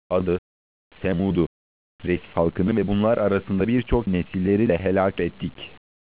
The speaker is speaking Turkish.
Ad'ı, Semud'u, Resif halkını ve bunlar arasında birçok nesilleri de helak ettik.